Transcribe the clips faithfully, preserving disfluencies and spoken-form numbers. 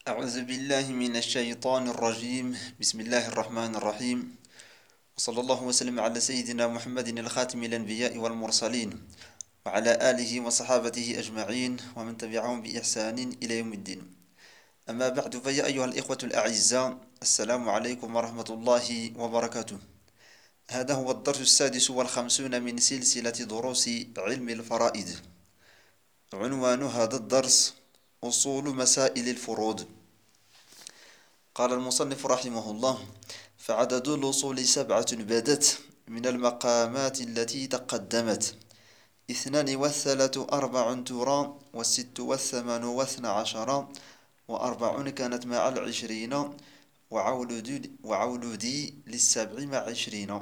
أعوذ بالله من الشيطان الرجيم. بسم الله الرحمن الرحيم. وصلى الله وسلم على سيدنا محمد الخاتم الأنبياء والمرسلين وعلى آله وصحابته أجمعين ومن تبعهم بإحسان إلى يوم الدين. أما بعد، فيا أيها الإخوة الأعزاء، السلام عليكم ورحمة الله وبركاته. هذا هو الدرس السادس والخمسون من سلسلة دروس علم الفرائض. عنوان هذا الدرس: أصول مسائل الفروض. قال المصنف رحمه الله: فعدد الأصول سبعة بدت من المقامات التي تقدمت: اثنان والثلاث أربع ترى، والست والثمان واثنى عشر، وأربع كانت مع العشرين، وعولدي, وعولدي للسبع مع عشرين.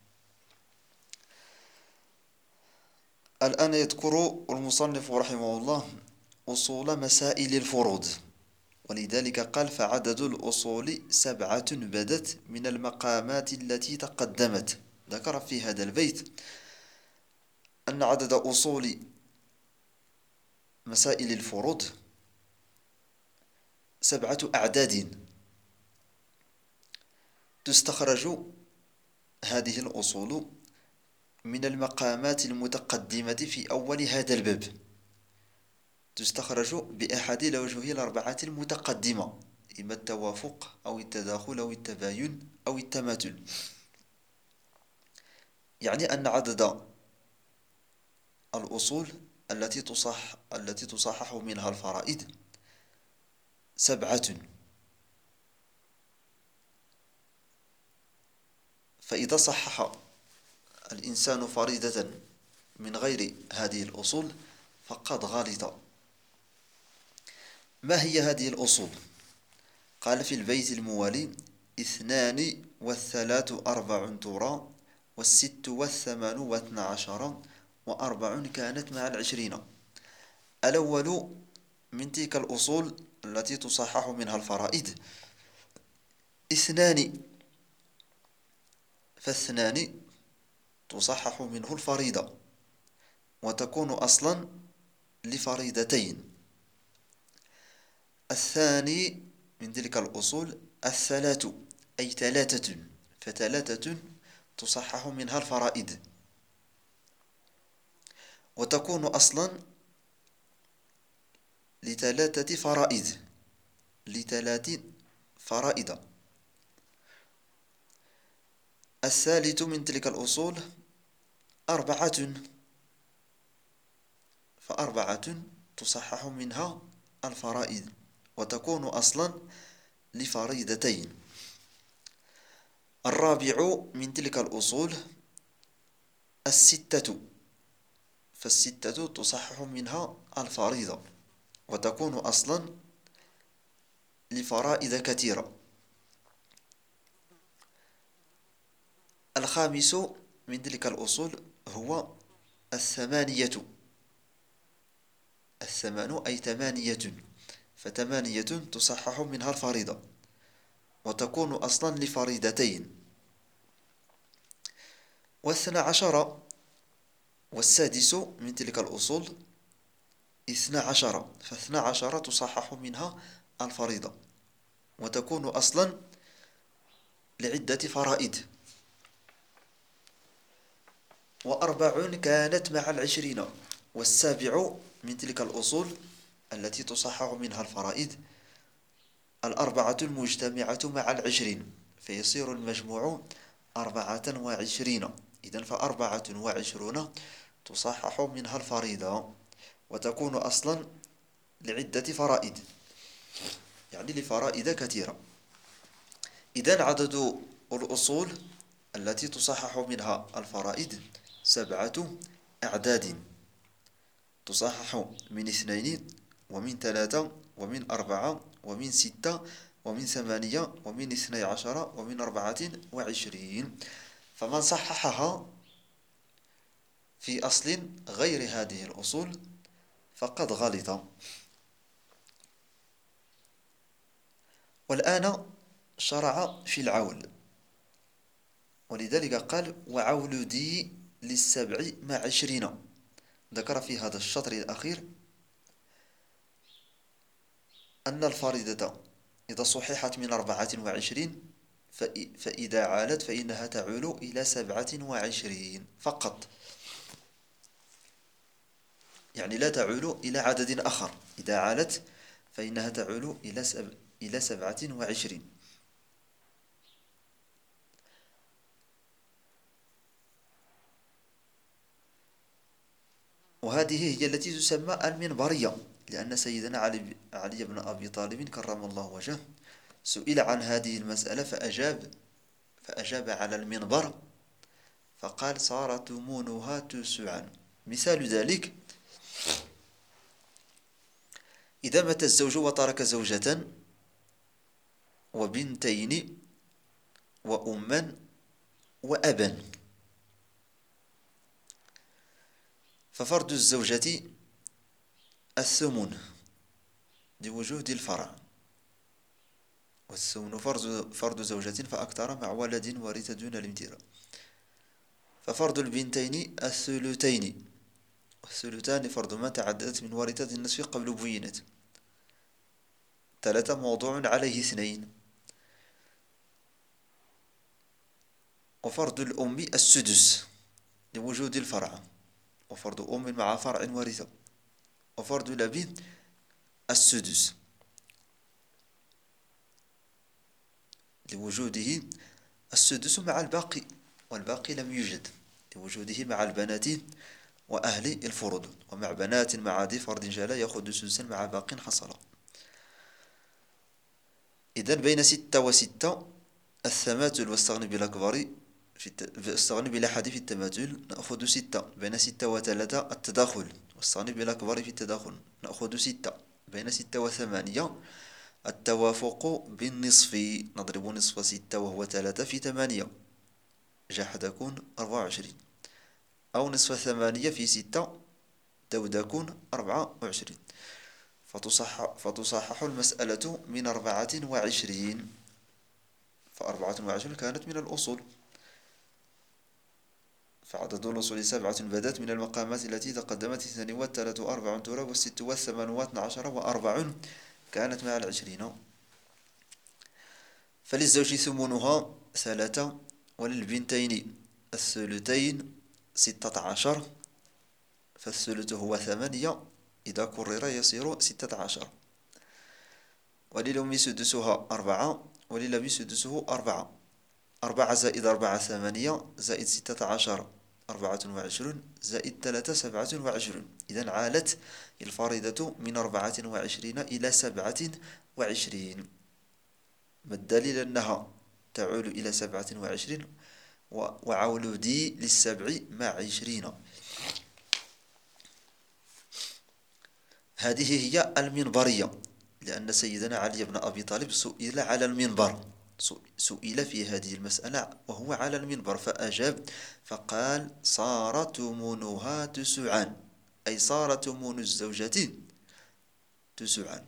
الآن يذكر المصنف رحمه الله أصول مسائل الفروض، ولذلك قال: فعدد الأصول سبعة بدت من المقامات التي تقدمت. ذكر في هذا البيت أن عدد أصول مسائل الفروض سبعة أعداد. تستخرج هذه الأصول من المقامات المتقدمة في أول هذا الباب، تستخرج بأحد الأوجه الأربعة المتقدمة، إما التوافق أو التداخل أو التباين أو التماثل. يعني أن عدد الأصول التي تصح التي تصحح منها الفرائض سبعة. فإذا صحح الإنسان فريضة من غير هذه الأصول فقد غلط. ما هي هذه الأصول؟ قال في البيت الموالي: اثنان والثلاث أربع ترى، والست والثمان واثنى عشر، وأربع كانت مع العشرين. الأول من تلك الأصول التي تصحح منها الفرائض اثنان، فاثنان تصحح منه الفريضة وتكون أصلا لفريضتين. الثاني من تلك الأصول الثلاث، أي ثلاثة، فثلاثة تصحح منها الفرائض وتكون أصلا لثلاثة فرائض لثلاث فرائض. الثالث من تلك الأصول أربعة، فأربعة تصحح منها الفرائض وتكون أصلا لفريضتين. الرابع من تلك الأصول الستة، فالستة تصحح منها الفريضة وتكون أصلا لفرائض كثيرة. الخامس من تلك الأصول هو الثمانية، الثمان أي ثمانية، فثمانية تصحح منها الفريضة وتكون أصلا لفريضتين. واثنى عشر والسادس من تلك الأصول اثنى عشر، فاثنى عشر تصحح منها الفريضة وتكون أصلا لعدة فرائض. وأربع كانت مع العشرين. والسابع من تلك الأصول التي تصحح منها الفرائض الأربعة المجتمعة مع العشرين، فيصير المجموع أربعة وعشرين. إذن فأربعة وعشرون تصحح منها الفريضة وتكون أصلا لعدة فرائض، يعني لفرائض كثيرة. إذن عدد الأصول التي تصحح منها الفرائض سبعة أعداد، تصحح من اثنين ومن ثلاثة ومن أربعة ومن ستة ومن ثمانية ومن اثني عشر ومن أربعة وعشرين. فمن صححها في أصل غير هذه الأصول فقد غلط. والآن شرع في العول، ولذلك قال: وعولدي للسبع مع عشرين. ذكر في هذا الشطر الأخير أن الفريضة إذا صححت من أربعة وعشرين فإذا عالت فإنها تعول إلى سبعة وعشرين فقط، يعني لا تعول إلى عدد آخر. إذا عالت فإنها تعول إلى سب... إلى سبعة وعشرين. وهذه هي التي تسمى المنبرية، لأن سيدنا علي, علي بن أبي طالب كرم الله وجهه سئل عن هذه المسألة فأجاب فأجاب على المنبر فقال: صارت تمونها تسعا. مثال ذلك: إذا مات الزوج وترك زوجة وبنتين وأما وأبا، ففرض الزوجة الثمن لوجود الفرع، والثمن فرض فرض زوجة فأكثر مع ولد ورث دون الامتراء. ففرض البنتين الثلثين، والثلثان فرض ما تعددت من ورثة النصف قبل بينت. ثلاثة موضوع عليه اثنين. وفرض الأم السدس لوجود الفرع، وفرض أم مع فرع ورثة. وفرض الأب السدس لوجوده السدس مع الباقي، والباقي لم يوجد لوجوده مع البنات وأهل الفروض، ومع بنات مع ذي فرض جلا يأخذ سدسا مع باق حصل. إذن بين ستة وستة التماثل واستغني بالأكبر في الت... استغني بالأحد في التماثل نأخذ ستة. بين ستة وثلاثة التداخل واستغني بالأكبر في التداخل نأخذ ستة. بين ستة وثمانية التوافق بالنصف نضرب نصف ستة وهو ثلاثة في ثمانية جاح تكون أربعة وعشرين، أو نصف ثمانية في ستة تكون أربعة وعشرين. فتصحح, فتصحح المسألة من أربعة وعشرين، فأربعة وعشرين كانت من الأصول، فعدد الأصول سبعة بدت من المقامات التي تقدمت اثنان والثلاث أربع ترى والست والثمان واثنى عشر وأربع كانت مع العشرين. فللزوج ثمنها ثلاثة، وللبنتين الثلثين ستة عشر، فالثلث هو ثمانية إذا كرر يصير ستة عشر. وللأم سدسها أربعة، وللأب سدسه أربعة. أربعة زائد أربعة ثمانية، زائد ستة عشر أربعة وعشرون، زائد ثلاثة سبعة وعشرون. إذن عالت الفريضة من أربعة وعشرين إلى سبعة وعشرين. ما الدليل أنها تعول إلى سبعة وعشرين؟ وعول دي للسبع مع عشرين. هذه هي المنبرية، لأن سيدنا علي بن أبي طالب سئل على المنبر، سئل في هذه المسألة وهو على المنبر فأجاب فقال: صار تمونها تسعان، أي صار تمون الزوجة تسعان.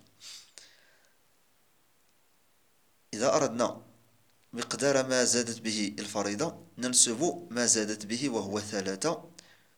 إذا أردنا مقدار ما زادت به الفريضة ننسب ما زادت به وهو ثلاثة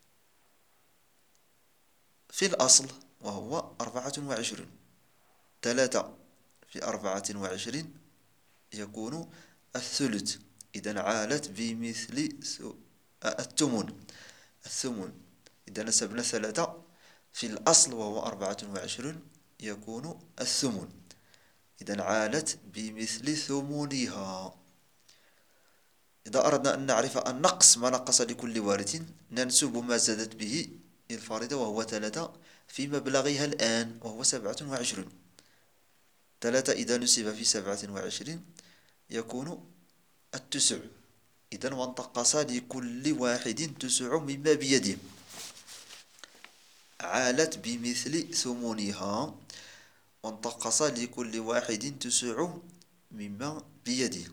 في الأصل وهو أربعة وعشرون. ثلاثة في أربعة وعشرين يكون الثلث. إذن عالت بمثل الثمن الثمن إذا نسبنا ثلاثة في الأصل وهو أربعة وعشرون يكون الثمن. إذن عالت بمثل ثمنها. إذا أردنا أن نعرف النقص ما نقص لكل وارث ننسب ما زادت به الفريضة وهو ثلاثة في مبلغها الآن وهو سبعة وعشرون. ثلاثة إذا نسب في سبعة وعشرين يكون التسع. إذن وانتقص لكل واحد تسع مما بيده، عالت بمثل ثمنها وانتقص لكل واحد تسع مما بيده.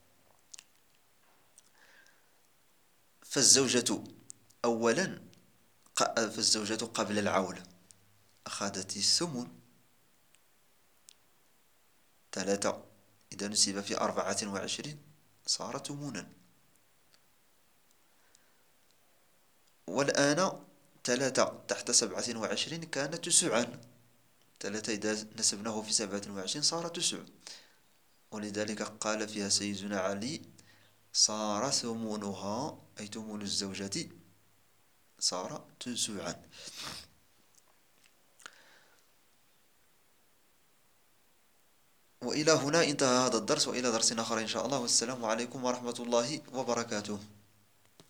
فالزوجة أولا فالزوجة قبل العول أخذت الثمن ثلاثة، إذا نسب في أربعة وعشرين صار ثمنا. والآن ثلاثة تحت سبعة وعشرين كانت تسعا، ثلاثة إذا نسبناه في سبعة وعشرين صار تسع. ولذلك قال فيها سيدنا علي: صار ثمنها، أي ثمن الزوجة، صار تسوعا. وإلى هنا انتهى هذا الدرس، وإلى درس آخر إن شاء الله، والسلام عليكم ورحمة الله وبركاته.